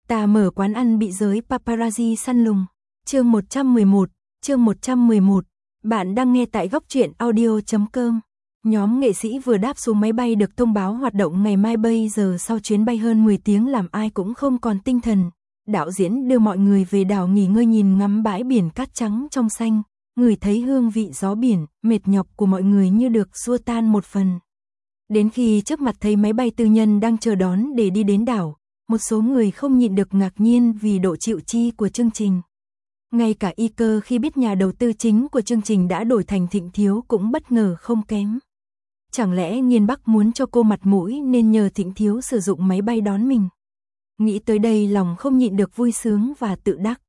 Ta mở quán ăn bị giới paparazzi săn lùng. Chương 111. Bạn đang nghe tại góc truyện audio.com. Nhóm nghệ sĩ vừa đáp xuống máy bay được thông báo hoạt động ngày mai bây giờ sau chuyến bay hơn 10 tiếng làm ai cũng không còn tinh thần. Đạo diễn đưa mọi người về đảo nghỉ ngơi nhìn ngắm bãi biển cát trắng trong xanh, ngửi thấy hương vị gió biển, mệt nhọc của mọi người như được xua tan một phần. Đến khi trước mặt thấy máy bay tư nhân đang chờ đón để đi đến đảo, một số người không nhịn được ngạc nhiên vì độ chịu chi của chương trình. Ngay cả Y Cơ khi biết nhà đầu tư chính của chương trình đã đổi thành Thịnh Thiếu cũng bất ngờ không kém. Chẳng lẽ Nghiên Bắc muốn cho cô mặt mũi nên nhờ Thịnh Thiếu sử dụng máy bay đón mình? Nghĩ tới đây lòng không nhịn được vui sướng và tự đắc.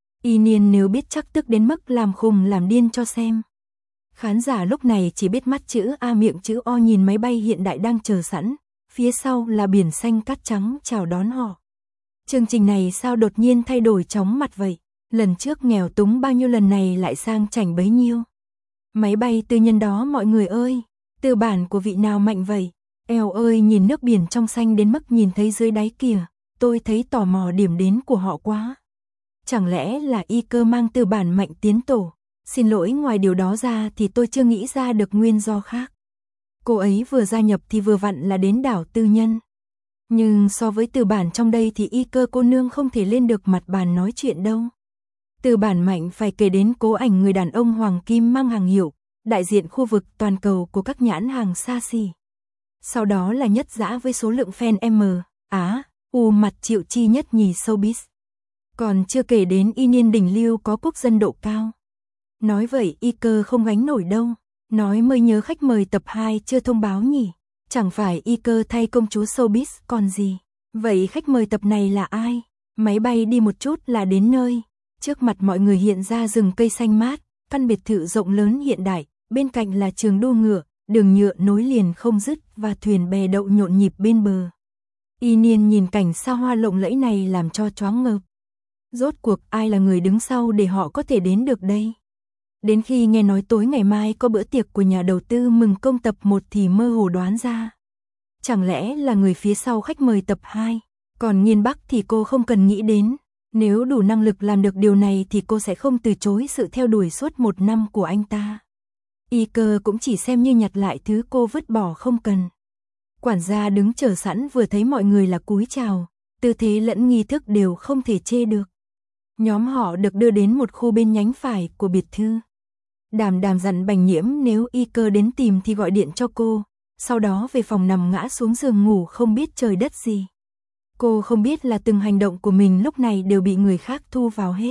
Y Niên nếu biết chắc tức đến mức làm khùng làm điên cho xem. Khán giả lúc này chỉ biết mắt chữ A miệng chữ O nhìn máy bay hiện đại đang chờ sẵn, phía sau là biển xanh cát trắng chào đón họ. Chương trình này sao đột nhiên thay đổi chóng mặt vậy? Lần trước nghèo túng bao nhiêu lần này lại sang chảnh bấy nhiêu? Máy bay tư nhân đó mọi người ơi, tư bản của vị nào mạnh vậy? Eo ơi nhìn nước biển trong xanh đến mức nhìn thấy dưới đáy kìa, tôi thấy tò mò điểm đến của họ quá. Chẳng lẽ là Y Cơ mang tư bản mạnh tiến tổ? Xin lỗi, ngoài điều đó ra thì tôi chưa nghĩ ra được nguyên do khác. Cô ấy vừa gia nhập thì vừa vặn là đến đảo tư nhân. Nhưng so với tư bản trong đây thì Y Cơ cô nương không thể lên được mặt bàn nói chuyện đâu. Tư bản mạnh phải kể đến cố ảnh người đàn ông hoàng kim mang hàng hiệu, đại diện khu vực toàn cầu của các nhãn hàng xa xỉ. Sau đó là Nhất Dã với số lượng fan M, Á, U mặt chịu chi nhất nhì showbiz. Còn chưa kể đến Y Niên đỉnh lưu có quốc dân độ cao. Nói vậy Y Cơ không gánh nổi đâu. Nói mới nhớ khách mời tập 2 chưa thông báo nhỉ. Chẳng phải Y Cơ thay công chúa showbiz còn gì. Vậy khách mời tập này là ai? Máy bay đi một chút là đến nơi. Trước mặt mọi người hiện ra rừng cây xanh mát, căn biệt thự rộng lớn hiện đại, bên cạnh là trường đua ngựa, đường nhựa nối liền không dứt và thuyền bè đậu nhộn nhịp bên bờ. Y Niên nhìn cảnh xa hoa lộng lẫy này làm cho choáng ngợp. Rốt cuộc ai là người đứng sau để họ có thể đến được đây? Đến khi nghe nói tối ngày mai có bữa tiệc của nhà đầu tư mừng công tập 1 thì mơ hồ đoán ra. Chẳng lẽ là người phía sau khách mời tập 2? Còn Nghiên Bắc thì cô không cần nghĩ đến. Nếu đủ năng lực làm được điều này thì cô sẽ không từ chối sự theo đuổi suốt 1 năm của anh ta. Y Cơ cũng chỉ xem như nhặt lại thứ cô vứt bỏ không cần. Quản gia đứng chờ sẵn vừa thấy mọi người là cúi chào, tư thế lẫn nghi thức đều không thể chê được. Nhóm họ được đưa đến một khu bên nhánh phải của biệt thự. Đàm dặn Bành Nhiễm nếu Y Cơ đến tìm thì gọi điện cho cô, sau đó về phòng nằm ngã xuống giường ngủ không biết trời đất gì. Cô không biết là từng hành động của mình lúc này đều bị người khác thu vào hết.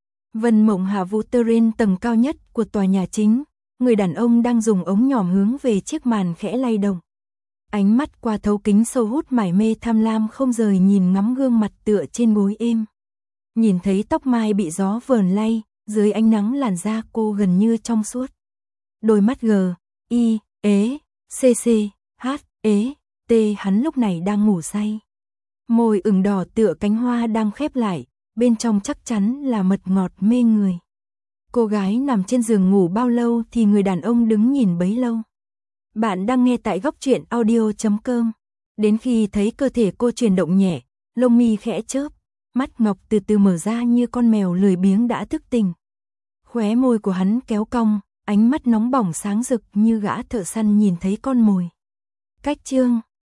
Vân Mộng Hạ Vũ Terrain tầng cao nhất của tòa nhà chính, người đàn ông đang dùng ống nhòm hướng về chiếc màn khẽ lay động. Ánh mắt qua thấu kính sâu hút mải mê tham lam không rời nhìn ngắm gương mặt tựa trên gối êm. Nhìn thấy tóc mai bị gió vờn lay, dưới ánh nắng làn da cô gần như trong suốt. Đôi mắt G, I, ế, C, H, ế, T hắn lúc này đang ngủ say. Môi ửng đỏ tựa cánh hoa đang khép lại, bên trong chắc chắn là mật ngọt mê người. Cô gái nằm trên giường ngủ bao lâu thì người đàn ông đứng nhìn bấy lâu. Bạn đang nghe tại góc truyện audio.com. Đến khi thấy cơ thể cô chuyển động nhẹ, lông mi khẽ chớp, mắt ngọc từ từ mở ra như con mèo lười biếng đã thức tỉnh. Khóe môi của hắn kéo cong, ánh mắt nóng bỏng sáng rực như gã thợ săn nhìn thấy con mồi. Cách chương